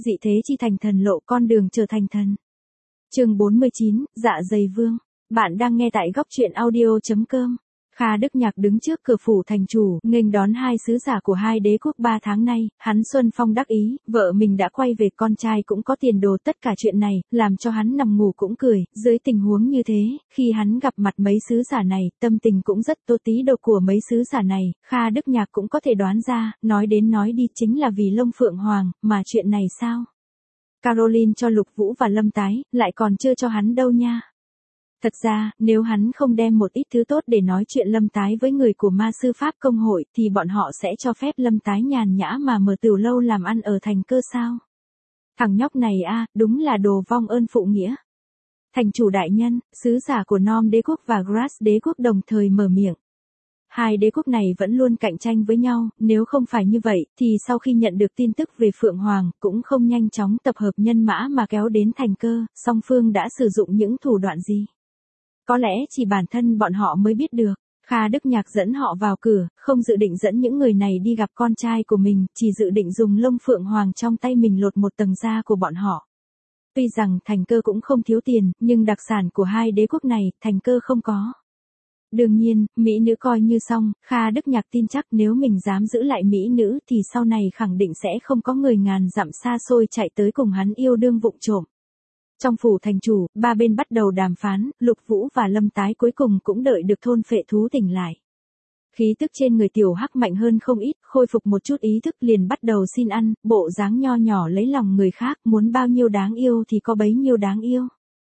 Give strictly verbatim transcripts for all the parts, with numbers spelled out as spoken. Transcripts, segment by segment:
dị thế chi thành thần lộ, con đường trở thành thần. Chương bốn mươi chín, Dạ dày vương. Bạn đang nghe tại góc truyện audio chấm com. Kha Đức Nhạc đứng trước cửa phủ thành chủ, nghênh đón hai sứ giả của hai đế quốc ba tháng nay, hắn Xuân Phong đắc ý, vợ mình đã quay về, con trai cũng có tiền đồ, tất cả chuyện này, làm cho hắn nằm ngủ cũng cười. Dưới tình huống như thế, khi hắn gặp mặt mấy sứ giả này, tâm tình cũng rất tốt. Tí đồ của mấy sứ giả này, Kha Đức Nhạc cũng có thể đoán ra, nói đến nói đi chính là vì Lông Phượng Hoàng, mà chuyện này sao? Caroline cho Lục Vũ và Lâm Tái, lại còn chưa cho hắn đâu nha. Thật ra, nếu hắn không đem một ít thứ tốt để nói chuyện Lâm Tái với người của ma sư Pháp công hội, thì bọn họ sẽ cho phép Lâm Tái nhàn nhã mà mở tiểu lâu làm ăn ở thành Cơ sao? Thằng nhóc này a, đúng là đồ vong ơn phụ nghĩa. Thành chủ đại nhân, sứ giả của Nom đế quốc và Grass đế quốc đồng thời mở miệng. Hai đế quốc này vẫn luôn cạnh tranh với nhau, nếu không phải như vậy, thì sau khi nhận được tin tức về Phượng Hoàng, cũng không nhanh chóng tập hợp nhân mã mà kéo đến thành Cơ, song phương đã sử dụng những thủ đoạn gì? Có lẽ chỉ bản thân bọn họ mới biết được. Kha Đức Nhạc dẫn họ vào cửa, không dự định dẫn những người này đi gặp con trai của mình, chỉ dự định dùng lông Phượng Hoàng trong tay mình lột một tầng da của bọn họ. Tuy rằng thành Cơ cũng không thiếu tiền, nhưng đặc sản của hai đế quốc này, thành Cơ không có. Đương nhiên, mỹ nữ coi như xong, Kha Đức Nhạc tin chắc nếu mình dám giữ lại mỹ nữ thì sau này khẳng định sẽ không có người ngàn dặm xa xôi chạy tới cùng hắn yêu đương vụng trộm. Trong phủ thành chủ, ba bên bắt đầu đàm phán, Lục Vũ và Lâm Tái cuối cùng cũng đợi được thôn phệ thú tỉnh lại. Khí tức trên người tiểu hắc mạnh hơn không ít, khôi phục một chút ý thức liền bắt đầu xin ăn, bộ dáng nho nhỏ lấy lòng người khác, muốn bao nhiêu đáng yêu thì có bấy nhiêu đáng yêu.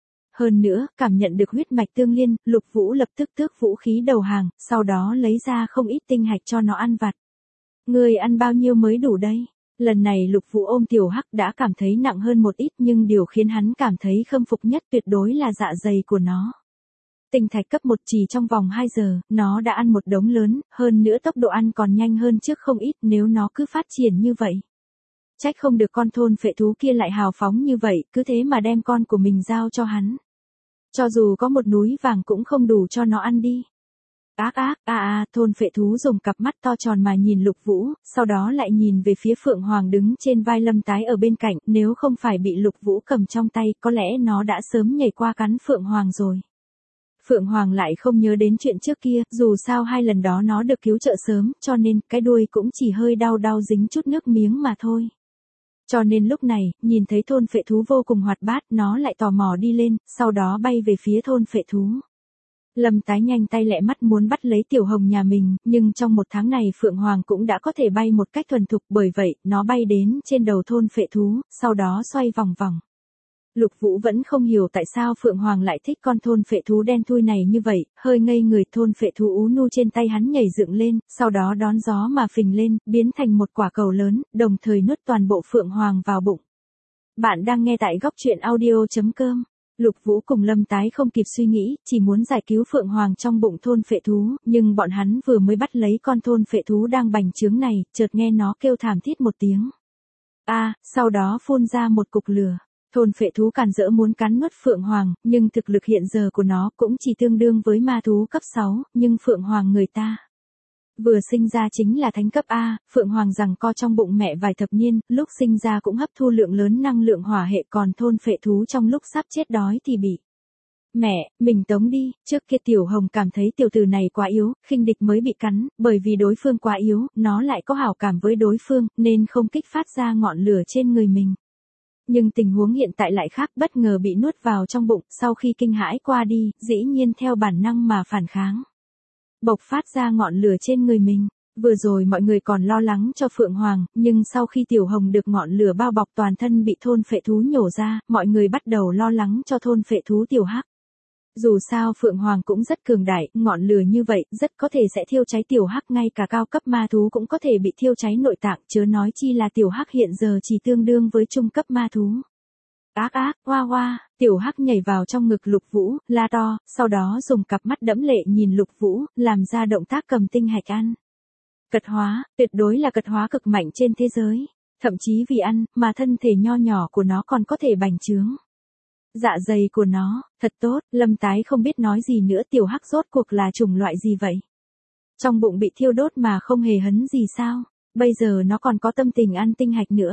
Hơn nữa, cảm nhận được huyết mạch tương liên, Lục Vũ lập tức tước vũ khí đầu hàng, sau đó lấy ra không ít tinh hạch cho nó ăn vặt. Người ăn bao nhiêu mới đủ đây? Lần này Lục Vũ ôm tiểu hắc đã cảm thấy nặng hơn một ít, nhưng điều khiến hắn cảm thấy khâm phục nhất tuyệt đối là dạ dày của nó. Tinh thạch cấp một chỉ trong vòng hai giờ, nó đã ăn một đống lớn, hơn nữa tốc độ ăn còn nhanh hơn trước không ít, nếu nó cứ phát triển như vậy. Trách không được con thôn phệ thú kia lại hào phóng như vậy, cứ thế mà đem con của mình giao cho hắn. Cho dù có một núi vàng cũng không đủ cho nó ăn đi. Ác ác, a a, thôn phệ thú dùng cặp mắt to tròn mà nhìn Lục Vũ, sau đó lại nhìn về phía Phượng Hoàng đứng trên vai Lâm Tái ở bên cạnh, nếu không phải bị Lục Vũ cầm trong tay, có lẽ nó đã sớm nhảy qua cắn Phượng Hoàng rồi. Phượng Hoàng lại không nhớ đến chuyện trước kia, dù sao hai lần đó nó được cứu trợ sớm, cho nên cái đuôi cũng chỉ hơi đau đau dính chút nước miếng mà thôi. Cho nên lúc này, nhìn thấy thôn phệ thú vô cùng hoạt bát, nó lại tò mò đi lên, sau đó bay về phía thôn phệ thú. Lâm Tái nhanh tay lẹ mắt muốn bắt lấy tiểu hồng nhà mình, nhưng trong một tháng này Phượng Hoàng cũng đã có thể bay một cách thuần thục, bởi vậy, nó bay đến trên đầu thôn phệ thú, sau đó xoay vòng vòng. Lục Vũ vẫn không hiểu tại sao Phượng Hoàng lại thích con thôn phệ thú đen thui này như vậy, hơi ngây người. Thôn phệ thú ú nu trên tay hắn nhảy dựng lên, sau đó đón gió mà phình lên, biến thành một quả cầu lớn, đồng thời nuốt toàn bộ Phượng Hoàng vào bụng. Bạn đang nghe tại góc truyện audio chấm com. Lục Vũ cùng Lâm Tái không kịp suy nghĩ, chỉ muốn giải cứu Phượng Hoàng trong bụng thôn phệ thú, nhưng bọn hắn vừa mới bắt lấy con thôn phệ thú đang bành trướng này, chợt nghe nó kêu thảm thiết một tiếng. A, à, sau đó phun ra một cục lửa. Thôn phệ thú càn rỡ muốn cắn nuốt Phượng Hoàng, nhưng thực lực hiện giờ của nó cũng chỉ tương đương với ma thú cấp sáu, nhưng Phượng Hoàng người ta vừa sinh ra chính là thánh cấp A, Phượng Hoàng giằng co trong bụng mẹ vài thập niên, lúc sinh ra cũng hấp thu lượng lớn năng lượng hỏa hệ, còn thôn phệ thú trong lúc sắp chết đói thì bị mẹ, mình tống đi. Trước kia Tiểu Hồng cảm thấy tiểu tử này quá yếu, khinh địch mới bị cắn, bởi vì đối phương quá yếu, nó lại có hảo cảm với đối phương, nên không kích phát ra ngọn lửa trên người mình. Nhưng tình huống hiện tại lại khác, bất ngờ bị nuốt vào trong bụng, sau khi kinh hãi qua đi, dĩ nhiên theo bản năng mà phản kháng. Bộc phát ra ngọn lửa trên người mình. Vừa rồi mọi người còn lo lắng cho Phượng Hoàng, nhưng sau khi Tiểu Hồng được ngọn lửa bao bọc toàn thân bị thôn phệ thú nhổ ra, mọi người bắt đầu lo lắng cho thôn phệ thú Tiểu Hắc. Dù sao Phượng Hoàng cũng rất cường đại, ngọn lửa như vậy, rất có thể sẽ thiêu cháy Tiểu Hắc, ngay cả cao cấp ma thú cũng có thể bị thiêu cháy nội tạng, chớ nói chi là Tiểu Hắc hiện giờ chỉ tương đương với trung cấp ma thú. Ác ác, hoa hoa, Tiểu Hắc nhảy vào trong ngực Lục Vũ, la to, sau đó dùng cặp mắt đẫm lệ nhìn Lục Vũ, làm ra động tác cầm tinh hạch ăn. Cật hóa, tuyệt đối là cật hóa cực mạnh trên thế giới. Thậm chí vì ăn, mà thân thể nho nhỏ của nó còn có thể bành trướng. Dạ dày của nó, thật tốt. Lâm Tái không biết nói gì nữa. Tiểu Hắc rốt cuộc là chủng loại gì vậy? Trong bụng bị thiêu đốt mà không hề hấn gì sao? Bây giờ nó còn có tâm tình ăn tinh hạch nữa.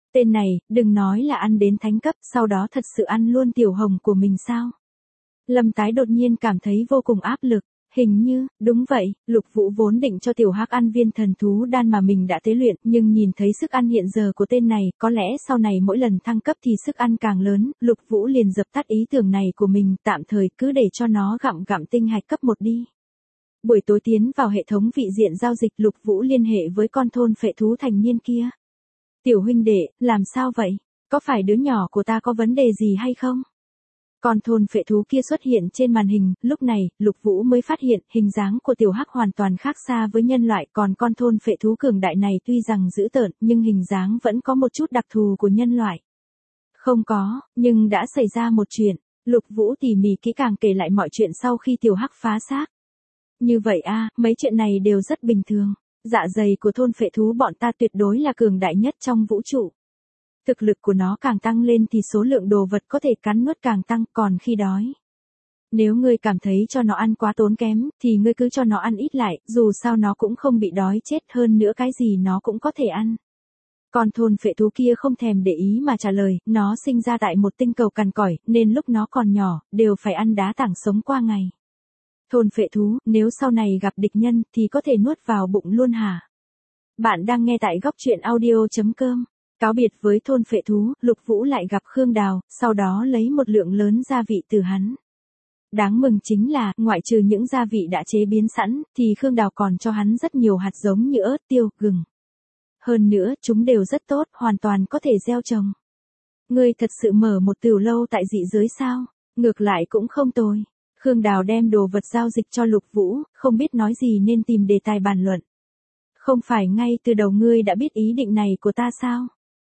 Tên này, đừng nói là ăn đến thánh cấp, sau đó thật sự ăn luôn tiểu hồng của mình sao? Lâm Tái đột nhiên cảm thấy vô cùng áp lực. Hình như, đúng vậy, Lục Vũ vốn định cho tiểu hắc ăn viên thần thú đan mà mình đã tế luyện, nhưng nhìn thấy sức ăn hiện giờ của tên này, có lẽ sau này mỗi lần thăng cấp thì sức ăn càng lớn, Lục Vũ liền dập tắt ý tưởng này của mình, tạm thời cứ để cho nó gặm gặm tinh hạch cấp một đi. Buổi tối tiến vào hệ thống vị diện giao dịch, Lục Vũ liên hệ với con thôn phệ thú thành niên kia. Tiểu huynh đệ, làm sao vậy? Có phải đứa nhỏ của ta có vấn đề gì hay không? Con thôn phệ thú kia xuất hiện trên màn hình, lúc này, Lục Vũ mới phát hiện hình dáng của tiểu hắc hoàn toàn khác xa với nhân loại, còn con thôn phệ thú cường đại này tuy rằng dữ tợn, nhưng hình dáng vẫn có một chút đặc thù của nhân loại. Không có, nhưng đã xảy ra một chuyện. Lục Vũ tỉ mỉ kỹ càng kể lại mọi chuyện sau khi tiểu hắc phá xác. Như vậy a, mấy chuyện này đều rất bình thường. Dạ dày của thôn phệ thú bọn ta tuyệt đối là cường đại nhất trong vũ trụ. Thực lực của nó càng tăng lên thì số lượng đồ vật có thể cắn nuốt càng tăng, còn khi đói. Nếu ngươi cảm thấy cho nó ăn quá tốn kém, thì ngươi cứ cho nó ăn ít lại, dù sao nó cũng không bị đói chết, hơn nữa cái gì nó cũng có thể ăn. Còn thôn phệ thú kia không thèm để ý mà trả lời, nó sinh ra tại một tinh cầu cằn cỏi, nên lúc nó còn nhỏ, đều phải ăn đá tảng sống qua ngày. Thôn phệ thú, nếu sau này gặp địch nhân, thì có thể nuốt vào bụng luôn hả? Bạn đang nghe tại góc truyện audio chấm com. Cáo biệt với thôn phệ thú, Lục Vũ lại gặp Khương Đào, sau đó lấy một lượng lớn gia vị từ hắn. Đáng mừng chính là, ngoại trừ những gia vị đã chế biến sẵn, thì Khương Đào còn cho hắn rất nhiều hạt giống như ớt, tiêu, gừng. Hơn nữa, chúng đều rất tốt, hoàn toàn có thể gieo trồng. Ngươi thật sự mở một tửu lâu tại dị giới sao? Ngược lại cũng không tồi. Khương Đào đem đồ vật giao dịch cho Lục Vũ, không biết nói gì nên tìm đề tài bàn luận. Không phải ngay từ đầu ngươi đã biết ý định này của ta sao?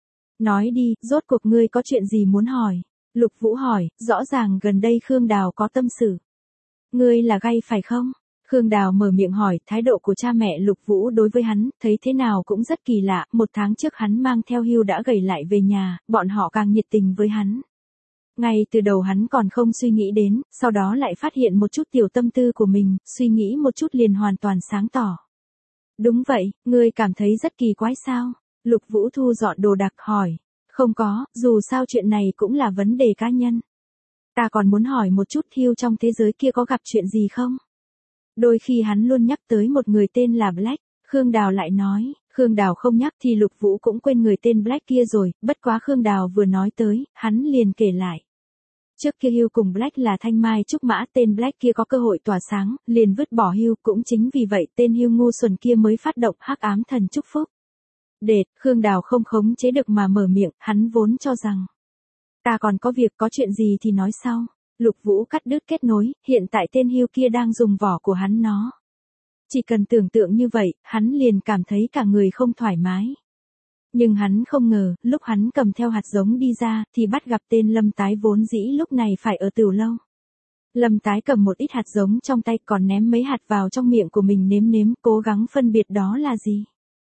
Nói đi, rốt cuộc ngươi có chuyện gì muốn hỏi? Lục Vũ hỏi, rõ ràng gần đây Khương Đào có tâm sự. Ngươi là gay phải không? Khương Đào mở miệng hỏi, thái độ của cha mẹ Lục Vũ đối với hắn, thấy thế nào cũng rất kỳ lạ, một tháng trước hắn mang theo Hưu đã gầy lại về nhà, bọn họ càng nhiệt tình với hắn. Ngay từ đầu hắn còn không suy nghĩ đến, sau đó lại phát hiện một chút tiểu tâm tư của mình, suy nghĩ một chút liền hoàn toàn sáng tỏ. Đúng vậy, ngươi cảm thấy rất kỳ quái sao? Lục Vũ thu dọn đồ đạc hỏi. Không có, dù sao chuyện này cũng là vấn đề cá nhân. Ta còn muốn hỏi một chút Hưu trong thế giới kia có gặp chuyện gì không? Đôi khi hắn luôn nhắc tới một người tên là Black, Khương Đào lại nói, Khương Đào không nhắc thì Lục Vũ cũng quên người tên Black kia rồi, bất quá Khương Đào vừa nói tới, hắn liền kể lại. Trước kia Hưu cùng Black là thanh mai trúc mã, tên Black kia có cơ hội tỏa sáng, liền vứt bỏ Hưu, cũng chính vì vậy tên Hưu ngu xuẩn kia mới phát động hắc ám thần chúc phúc. Đệt, Khương Đào không khống chế được mà mở miệng, hắn vốn cho rằng. Ta còn có việc, có chuyện gì thì nói sau. Lục Vũ cắt đứt kết nối, hiện tại tên Hưu kia đang dùng vỏ của hắn nó. Chỉ cần tưởng tượng như vậy, hắn liền cảm thấy cả người không thoải mái. Nhưng hắn không ngờ, lúc hắn cầm theo hạt giống đi ra, thì bắt gặp tên Lâm Tái vốn dĩ lúc này phải ở tửu lâu. Lâm Tái cầm một ít hạt giống trong tay còn ném mấy hạt vào trong miệng của mình nếm nếm, cố gắng phân biệt đó là gì.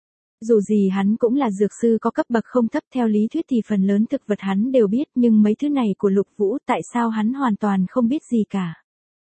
Dù gì hắn cũng là dược sư có cấp bậc không thấp, theo lý thuyết thì phần lớn thực vật hắn đều biết, nhưng mấy thứ này của Lục Vũ tại sao hắn hoàn toàn không biết gì cả.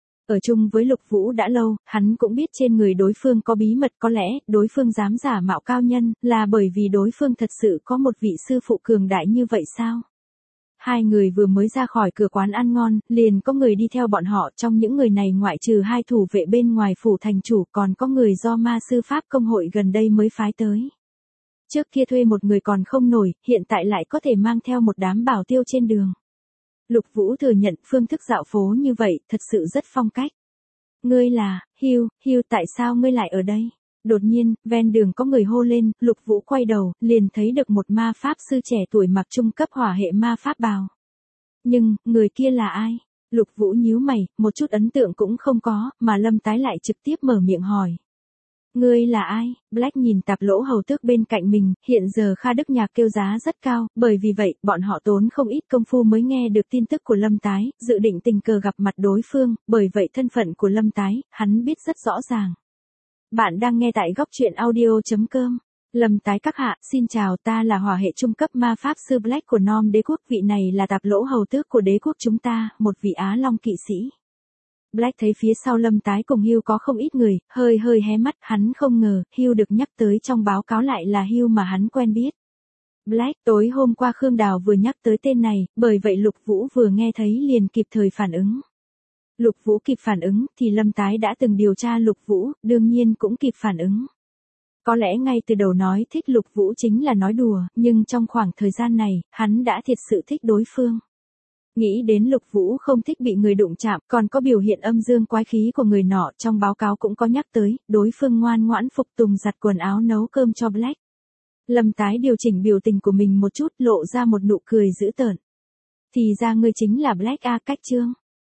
Ở chung với Lục Vũ đã lâu, hắn cũng biết trên người đối phương có bí mật, có lẽ đối phương dám giả mạo cao nhân, là bởi vì đối phương thật sự có một vị sư phụ cường đại như vậy sao? Hai người vừa mới ra khỏi cửa quán ăn ngon, liền có người đi theo bọn họ, trong những người này ngoại trừ hai thủ vệ bên ngoài phủ thành chủ còn có người do ma sư pháp công hội gần đây mới phái tới. Trước kia thuê một người còn không nổi, hiện tại lại có thể mang theo một đám bảo tiêu trên đường. Lục Vũ thừa nhận phương thức dạo phố như vậy, thật sự rất phong cách. Ngươi là, Hưu, Hưu tại sao ngươi lại ở đây? Đột nhiên, ven đường có người hô lên, Lục Vũ quay đầu, liền thấy được một ma pháp sư trẻ tuổi mặc trung cấp hỏa hệ ma pháp bào. Nhưng, người kia là ai? Lục Vũ nhíu mày, một chút ấn tượng cũng không có, mà Lâm Tái lại trực tiếp mở miệng hỏi. Ngươi là ai? Black nhìn tạp lỗ hầu tước bên cạnh mình, hiện giờ Kha Đức Nhạc kêu giá rất cao, bởi vì vậy, bọn họ tốn không ít công phu mới nghe được tin tức của Lâm Tái, dự định tình cờ gặp mặt đối phương, bởi vậy thân phận của Lâm Tái, hắn biết rất rõ ràng. Bạn đang nghe tại góc truyện audio chấm com. Lâm Tái các hạ, xin chào, ta là hỏa hệ trung cấp ma pháp sư Black của Nom đế quốc, vị này là tạp lỗ hầu tước của đế quốc chúng ta, một vị Á Long kỵ sĩ. Black thấy phía sau Lâm Tái cùng Hưu có không ít người, hơi hơi hé mắt, hắn không ngờ, Hưu được nhắc tới trong báo cáo lại là Hưu mà hắn quen biết. Black, tối hôm qua Khương Đào vừa nhắc tới tên này, bởi vậy Lục Vũ vừa nghe thấy liền kịp thời phản ứng. Lục Vũ kịp phản ứng thì Lâm Tái đã từng điều tra Lục Vũ, đương nhiên cũng kịp phản ứng. Có lẽ ngay từ đầu nói thích Lục Vũ chính là nói đùa, nhưng trong khoảng thời gian này, hắn đã thiệt sự thích đối phương. Nghĩ đến Lục Vũ không thích bị người đụng chạm, còn có biểu hiện âm dương quái khí của người nọ, trong báo cáo cũng có nhắc tới, đối phương ngoan ngoãn phục tùng giặt quần áo nấu cơm cho Black. Lâm Tái điều chỉnh biểu tình của mình một chút, lộ ra một nụ cười dữ tợn. Thì ra ngươi chính là Black A Cách Trương.